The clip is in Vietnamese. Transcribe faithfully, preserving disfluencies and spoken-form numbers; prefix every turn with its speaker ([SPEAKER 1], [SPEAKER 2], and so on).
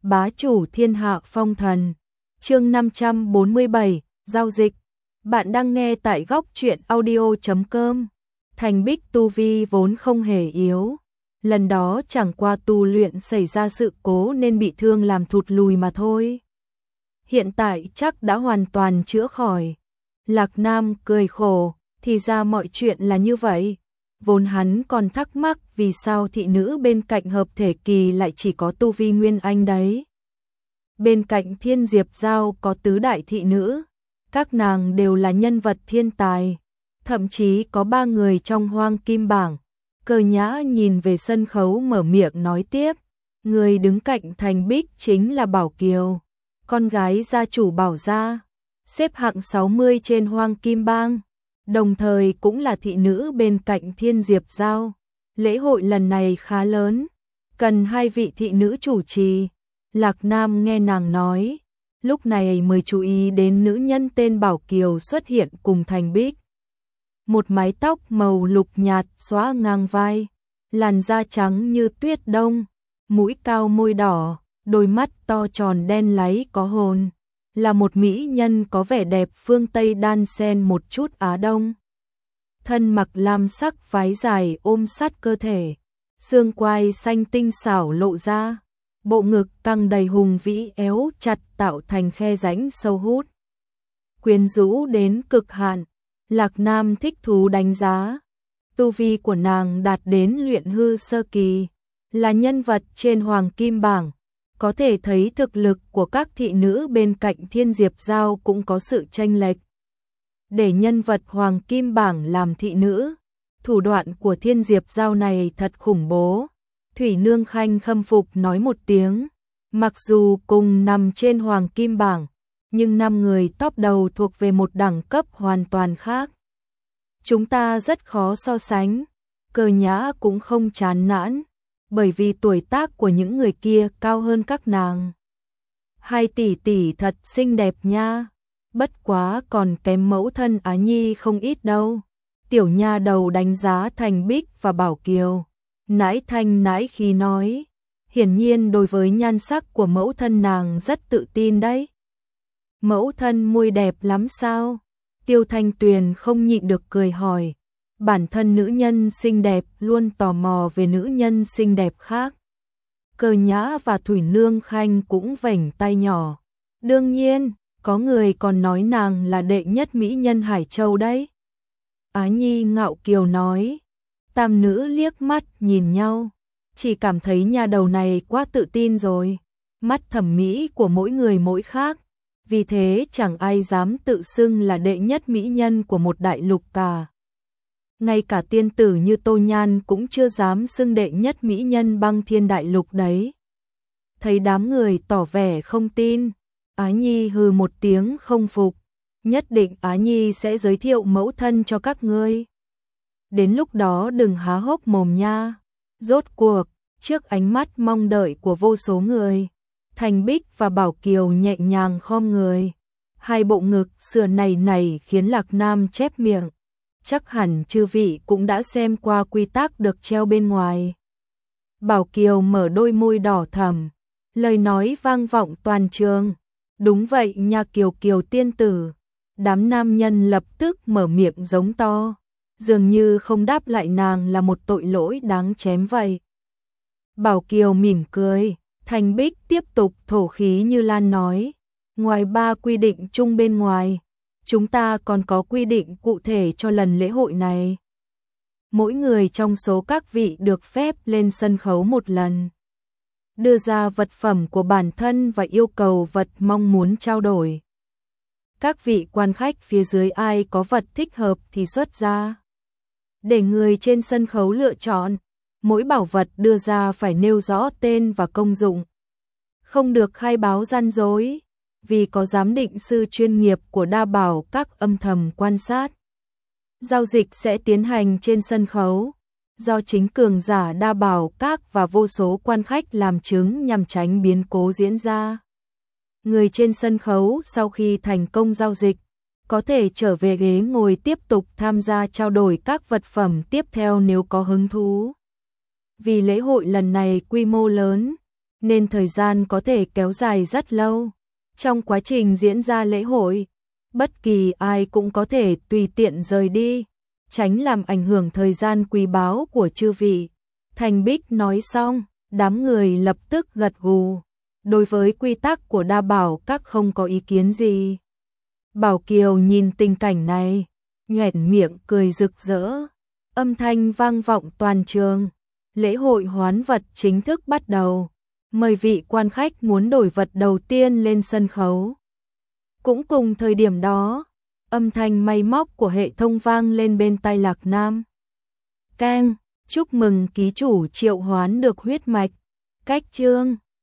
[SPEAKER 1] bá chủ thiên hạ phong thần. Chương năm trăm bốn mươi bảy, giao dịch. Bạn đang nghe tại góc truyện audio chấm com. Thành Bích tu vi vốn không hề yếu. Lần đó chẳng qua tu luyện xảy ra sự cố nên bị thương làm thụt lùi mà thôi. Hiện tại chắc đã hoàn toàn chữa khỏi. Lạc Nam cười khổ, thì ra mọi chuyện là như vậy. Vốn hắn còn thắc mắc vì sao thị nữ bên cạnh hợp thể kỳ lại chỉ có tu vi nguyên anh đấy. Bên cạnh Thiên Diệp Giao có tứ đại thị nữ, các nàng đều là nhân vật thiên tài, thậm chí có ba người trong Hoang Kim bảng. Cơ Nhã nhìn về sân khấu mở miệng nói tiếp, người đứng cạnh Thành Bích chính là Bảo Kiều, con gái gia chủ Bảo gia, xếp hạng sáu mươi trên Hoang Kim bang, đồng thời cũng là thị nữ bên cạnh Thiên Diệp Giao. Lễ hội lần này khá lớn, cần hai vị thị nữ chủ trì. Lạc Nam nghe nàng nói, lúc này mới chú ý đến nữ nhân tên Bảo Kiều xuất hiện cùng Thành Bích. Một mái tóc màu lục nhạt xõa ngang vai, làn da trắng như tuyết đông, mũi cao môi đỏ, đôi mắt to tròn đen láy có hồn, là một mỹ nhân có vẻ đẹp phương Tây đan xen một chút Á Đông. Thân mặc lam sắc váy dài ôm sát cơ thể, xương quai xanh tinh xảo lộ ra, bộ ngực căng đầy hùng vĩ éo chặt tạo thành khe rãnh sâu hút. Quyến rũ đến cực hạn, Lạc Nam thích thú đánh giá. Tu vi của nàng đạt đến luyện hư sơ kỳ, là nhân vật trên Hoàng Kim bảng, có thể thấy thực lực của các thị nữ bên cạnh Thiên Diệp Giao cũng có sự chênh lệch. Để nhân vật Hoàng Kim bảng làm thị nữ, thủ đoạn của Thiên Diệp Giao này thật khủng bố. Thủy Nương Khanh khâm phục nói một tiếng, mặc dù cùng nằm trên Hoàng Kim bảng, nhưng năm người top đầu thuộc về một đẳng cấp hoàn toàn khác. Chúng ta rất khó so sánh, Cơ Nhã cũng không chán nản, bởi vì tuổi tác của những người kia cao hơn các nàng. Hai tỷ tỷ thật xinh đẹp nha, bất quá còn kém mẫu thân Á Nhi không ít đâu. Tiểu nha đầu đánh giá Thành Bích và Bảo Kiều, nãi thanh nãi khí nói, hiển nhiên đối với nhan sắc của mẫu thân nàng rất tự tin đấy. Mẫu thân môi đẹp lắm sao? Tiêu Thanh Tuyền không nhịn được cười hỏi, bản thân nữ nhân xinh đẹp luôn tò mò về nữ nhân xinh đẹp khác. Cơ Nhã và Thủy Nương Khanh cũng vểnh tay nhỏ. Đương nhiên, có người còn nói nàng là đệ nhất mỹ nhân Hải Châu đấy. Á Nhi ngạo kiều nói. Tam nữ liếc mắt nhìn nhau, chỉ cảm thấy nhà đầu này quá tự tin rồi. Mắt thẩm mỹ của mỗi người mỗi khác, vì thế chẳng ai dám tự xưng là đệ nhất mỹ nhân của một đại lục cả. Ngay cả tiên tử như Tô Nhan cũng chưa dám xưng đệ nhất mỹ nhân băng thiên đại lục đấy. Thấy đám người tỏ vẻ không tin, Á Nhi hừ một tiếng không phục. Nhất định Á Nhi sẽ giới thiệu mẫu thân cho các ngươi. Đến lúc đó đừng há hốc mồm nha. Rốt cuộc, trước ánh mắt mong đợi của vô số người, Thành Bích và Bảo Kiều nhẹ nhàng khom người. Hai bộ ngực sườn này này khiến Lạc Nam chép miệng. Chắc hẳn chư vị cũng đã xem qua quy tắc được treo bên ngoài. Bảo Kiều mở đôi môi đỏ thẳm, lời nói vang vọng toàn trường. Đúng vậy nha Kiều Kiều tiên tử. Đám nam nhân lập tức mở miệng giống to, dường như không đáp lại nàng là một tội lỗi đáng chém vậy. Bảo Kiều mỉm cười, Thành Bích tiếp tục thổ khí như lan nói, ngoài ba quy định chung bên ngoài, chúng ta còn có quy định cụ thể cho lần lễ hội này. Mỗi người trong số các vị được phép lên sân khấu một lần, đưa ra vật phẩm của bản thân và yêu cầu vật mong muốn trao đổi. Các vị quan khách phía dưới ai có vật thích hợp thì xuất ra, để người trên sân khấu lựa chọn. Mỗi bảo vật đưa ra phải nêu rõ tên và công dụng, không được khai báo gian dối, vì có giám định sư chuyên nghiệp của đa bảo các âm thầm quan sát. Giao dịch sẽ tiến hành trên sân khấu, do chính cường giả đa bảo các và vô số quan khách làm chứng nhằm tránh biến cố diễn ra. Người trên sân khấu sau khi thành công giao dịch, có thể trở về ghế ngồi tiếp tục tham gia trao đổi các vật phẩm tiếp theo nếu có hứng thú. Vì lễ hội lần này quy mô lớn, nên thời gian có thể kéo dài rất lâu. Trong quá trình diễn ra lễ hội, bất kỳ ai cũng có thể tùy tiện rời đi, tránh làm ảnh hưởng thời gian quý báu của chư vị. Thành Bích nói xong, đám người lập tức gật gù. Đối với quy tắc của Đa Bảo các không có ý kiến gì. Bảo Kiều nhìn tình cảnh này, nhoẻn miệng cười rực rỡ. Âm thanh vang vọng toàn trường. Lễ hội hoán vật chính thức bắt đầu. Mời vị quan khách muốn đổi vật đầu tiên lên sân khấu. Cũng cùng thời điểm đó, âm thanh may móc của hệ thống vang lên bên tai Lạc Nam. Keng, chúc mừng ký chủ triệu hoán được huyết mạch. Cách chương